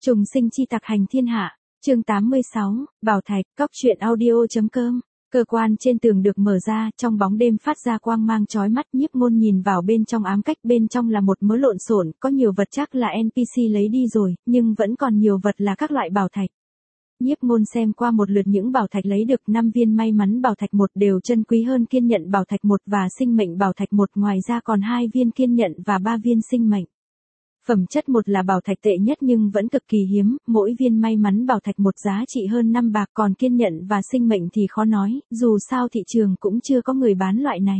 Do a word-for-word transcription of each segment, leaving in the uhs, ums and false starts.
Trùng sinh chi tặc hành thiên hạ, chương tám mươi sáu, Bảo Thạch, cóc truyện audio.com. Cơ quan trên tường được mở ra, trong bóng đêm phát ra quang mang chói mắt. Nhiếp Ngôn nhìn vào bên trong ám cách, bên trong là một mớ lộn xộn, có nhiều vật chắc là en pê xê lấy đi rồi, nhưng vẫn còn nhiều vật là các loại bảo thạch. Nhiếp Ngôn xem qua một lượt những bảo thạch lấy được, năm viên may mắn bảo thạch một đều chân quý hơn kiên nhẫn bảo thạch một và sinh mệnh bảo thạch một, ngoài ra còn hai viên kiên nhẫn và ba viên sinh mệnh. Phẩm chất một là bảo thạch tệ nhất nhưng vẫn cực kỳ hiếm, mỗi viên may mắn bảo thạch một giá trị hơn năm bạc, còn kiên nhẫn và sinh mệnh thì khó nói, dù sao thị trường cũng chưa có người bán loại này.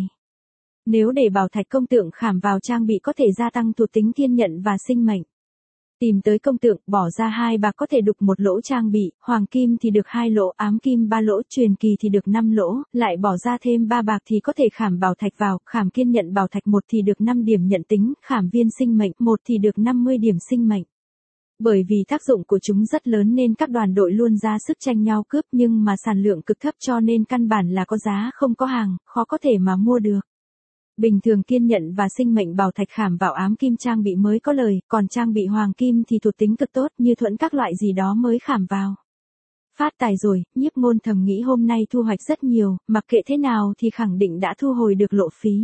Nếu để bảo thạch công tượng khảm vào trang bị có thể gia tăng thuộc tính kiên nhẫn và sinh mệnh. Tìm tới công tượng, bỏ ra hai bạc có thể đục một lỗ trang bị, hoàng kim thì được hai lỗ, ám kim ba lỗ, truyền kỳ thì được năm lỗ, lại bỏ ra thêm ba bạc thì có thể khảm bảo thạch vào, khảm kiên nhẫn bảo thạch một thì được năm điểm nhận tính, khảm viên sinh mệnh một thì được năm mươi điểm sinh mệnh. Bởi vì tác dụng của chúng rất lớn nên các đoàn đội luôn ra sức tranh nhau cướp, nhưng mà sản lượng cực thấp cho nên căn bản là có giá không có hàng, khó có thể mà mua được. Bình thường kiên nhẫn và sinh mệnh bảo thạch khảm vào ám kim trang bị mới có lời, còn trang bị hoàng kim thì thuộc tính cực tốt, như thuẫn các loại gì đó mới khảm vào. Phát tài rồi, Nhiếp Ngôn thầm nghĩ hôm nay thu hoạch rất nhiều, mặc kệ thế nào thì khẳng định đã thu hồi được lộ phí.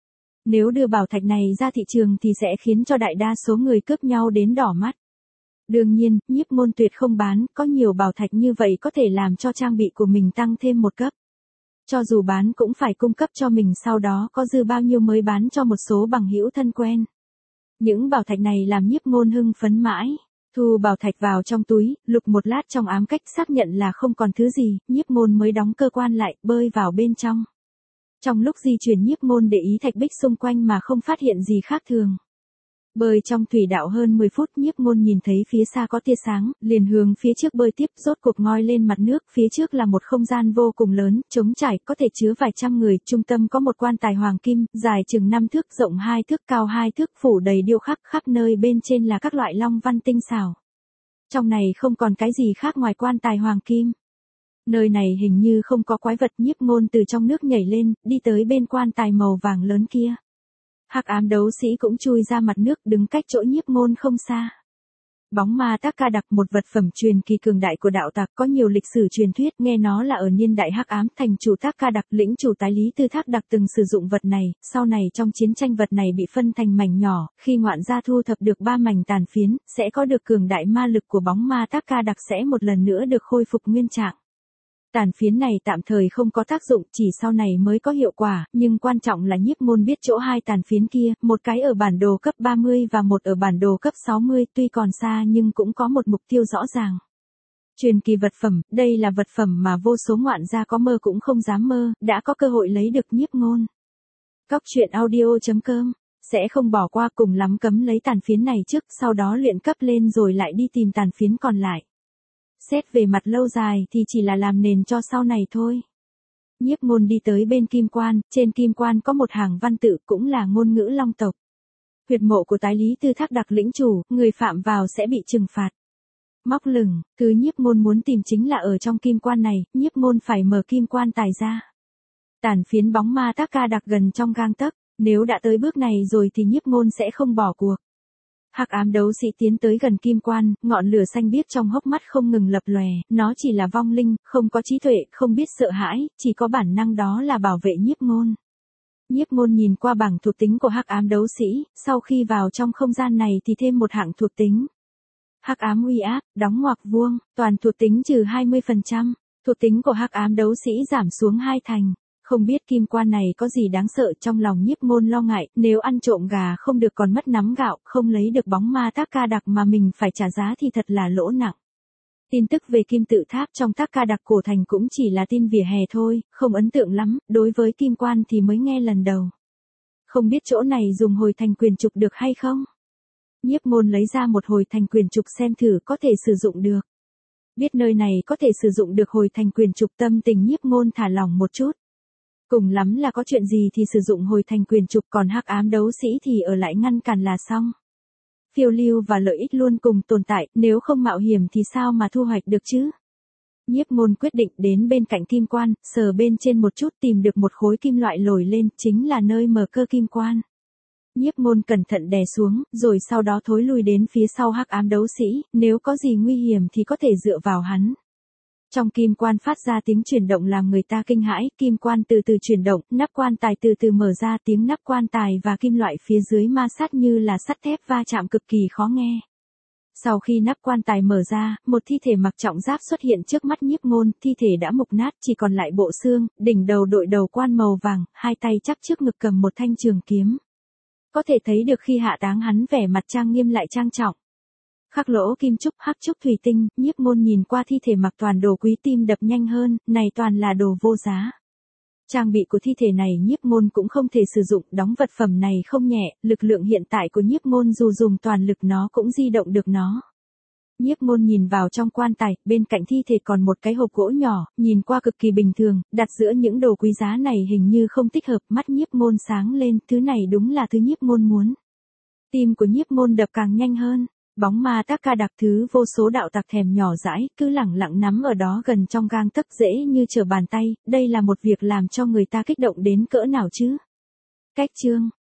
Nếu đưa bảo thạch này ra thị trường thì sẽ khiến cho đại đa số người cướp nhau đến đỏ mắt. Đương nhiên, Nhiếp Ngôn tuyệt không bán, có nhiều bảo thạch như vậy có thể làm cho trang bị của mình tăng thêm một cấp. Cho dù bán cũng phải cung cấp cho mình, sau đó có dư bao nhiêu mới bán cho một số bằng hữu thân quen. Những bảo thạch này làm Nhiếp Ngôn hưng phấn mãi. Thu bảo thạch vào trong túi, lục một lát trong ám cách xác nhận là không còn thứ gì, Nhiếp Ngôn mới đóng cơ quan lại, bơi vào bên trong. Trong lúc di chuyển Nhiếp Ngôn để ý thạch bích xung quanh mà không phát hiện gì khác thường. Bơi trong thủy đạo hơn mười phút, Nhiếp Ngôn nhìn thấy phía xa có tia sáng, liền hướng phía trước bơi tiếp, rốt cuộc ngoi lên mặt nước, phía trước là một không gian vô cùng lớn, trống trải, có thể chứa vài trăm người, trung tâm có một quan tài hoàng kim, dài chừng năm thước, rộng hai thước, cao hai thước, phủ đầy điêu khắc, khắp nơi bên trên là các loại long văn tinh xảo. Trong này không còn cái gì khác ngoài quan tài hoàng kim. Nơi này hình như không có quái vật. Nhiếp Ngôn từ trong nước nhảy lên, đi tới bên quan tài màu vàng lớn kia. Hắc ám đấu sĩ cũng chui ra mặt nước, đứng cách chỗ Nhiếp Ngôn không xa. Bóng ma Tác Ca Đặc, một vật phẩm truyền kỳ cường đại của đạo tặc, có nhiều lịch sử truyền thuyết, nghe nó là ở niên đại hắc ám, thành chủ Tác Ca Đặc, lĩnh chủ tái lý Tư Thác Đặc từng sử dụng vật này, sau này trong chiến tranh vật này bị phân thành mảnh nhỏ, khi ngoạn gia thu thập được ba mảnh tàn phiến, sẽ có được cường đại ma lực của bóng ma Tác Ca Đặc sẽ một lần nữa được khôi phục nguyên trạng. Tàn phiến này tạm thời không có tác dụng, chỉ sau này mới có hiệu quả, nhưng quan trọng là Nhiếp Ngôn biết chỗ hai tàn phiến kia, một cái ở bản đồ cấp ba mươi và một ở bản đồ cấp sáu mươi, tuy còn xa nhưng cũng có một mục tiêu rõ ràng. Truyền kỳ vật phẩm, đây là vật phẩm mà vô số ngoạn gia có mơ cũng không dám mơ, đã có cơ hội lấy được Nhiếp Ngôn. Cóc truyện audio.com sẽ không bỏ qua, cùng lắm cấm lấy tàn phiến này trước, sau đó luyện cấp lên rồi lại đi tìm tàn phiến còn lại. Xét về mặt lâu dài thì chỉ là làm nền cho sau này thôi. Nhiếp Ngôn đi tới bên kim quan, trên kim quan có một hàng văn tự, cũng là ngôn ngữ Long tộc. Huyệt mộ của tái lý Tư Thác Đặc lĩnh chủ, người phạm vào sẽ bị trừng phạt. Móc lửng, thứ Nhiếp Ngôn muốn tìm chính là ở trong kim quan này, Nhiếp Ngôn phải mở kim quan tài ra. Tàn phiến bóng ma Tác Ca Đặc gần trong gang tấc, nếu đã tới bước này rồi thì Nhiếp Ngôn sẽ không bỏ cuộc. Hắc ám đấu sĩ tiến tới gần kim quan, ngọn lửa xanh biếc trong hốc mắt không ngừng lập lòe, nó chỉ là vong linh, không có trí tuệ, không biết sợ hãi, chỉ có bản năng đó là bảo vệ Nhiếp Ngôn. Nhiếp Ngôn nhìn qua bảng thuộc tính của hắc ám đấu sĩ, sau khi vào trong không gian này thì thêm một hạng thuộc tính. Hắc ám uy áp, đóng ngoặc vuông, toàn thuộc tính trừ hai mươi phần trăm, thuộc tính của hắc ám đấu sĩ giảm xuống hai thành. Không biết kim quan này có gì đáng sợ, trong lòng Nhiếp Ngôn lo ngại, nếu ăn trộm gà không được còn mất nắm gạo, không lấy được bóng ma Tác Ca Đặc mà mình phải trả giá thì thật là lỗ nặng. Tin tức về kim tự tháp trong Tác Ca Đặc cổ thành cũng chỉ là tin vỉa hè thôi, không ấn tượng lắm, đối với kim quan thì mới nghe lần đầu. Không biết chỗ này dùng hồi thành quyền trục được hay không? Nhiếp Ngôn lấy ra một hồi thành quyền trục xem thử, có thể sử dụng được. Biết nơi này có thể sử dụng được hồi thành quyền trục, tâm tình Nhiếp Ngôn thả lỏng một chút. Cùng lắm là có chuyện gì thì sử dụng hồi thành quyền trục, còn hắc ám đấu sĩ thì ở lại ngăn cản là xong. Phiêu lưu và lợi ích luôn cùng tồn tại, nếu không mạo hiểm thì sao mà thu hoạch được chứ? Nhiếp Ngôn quyết định đến bên cạnh kim quan, sờ bên trên một chút, tìm được một khối kim loại lồi lên, chính là nơi mở cơ kim quan. Nhiếp Ngôn cẩn thận đè xuống, rồi sau đó thối lui đến phía sau hắc ám đấu sĩ, nếu có gì nguy hiểm thì có thể dựa vào hắn. Trong kim quan phát ra tiếng chuyển động làm người ta kinh hãi, kim quan từ từ chuyển động, nắp quan tài từ từ mở ra, tiếng nắp quan tài và kim loại phía dưới ma sát như là sắt thép va chạm cực kỳ khó nghe. Sau khi nắp quan tài mở ra, một thi thể mặc trọng giáp xuất hiện trước mắt Nhiếp Ngôn, thi thể đã mục nát chỉ còn lại bộ xương, đỉnh đầu đội đầu quan màu vàng, hai tay chắp trước ngực cầm một thanh trường kiếm. Có thể thấy được khi hạ táng hắn vẻ mặt trang nghiêm lại trang trọng. Khắc lỗ kim trúc hắc trúc thủy tinh, Nhiếp Ngôn nhìn qua thi thể mặc toàn đồ quý tim đập nhanh hơn, này toàn là đồ vô giá. Trang bị của thi thể này Nhiếp Ngôn cũng không thể sử dụng, đóng vật phẩm này không nhẹ, lực lượng hiện tại của Nhiếp Ngôn dù dùng toàn lực nó cũng di động được nó. Nhiếp Ngôn nhìn vào trong quan tài, bên cạnh thi thể còn một cái hộp gỗ nhỏ, nhìn qua cực kỳ bình thường, đặt giữa những đồ quý giá này hình như không thích hợp, mắt Nhiếp Ngôn sáng lên, thứ này đúng là thứ Nhiếp Ngôn muốn. Tim của Nhiếp Ngôn đập càng nhanh hơn. Bóng ma tác ca đặc thứ vô số đạo tặc thèm nhỏ dãi, cứ lẳng lặng nắm ở đó gần trong gang tấc dễ như trở bàn tay, đây là một việc làm cho người ta kích động đến cỡ nào chứ. Cách chương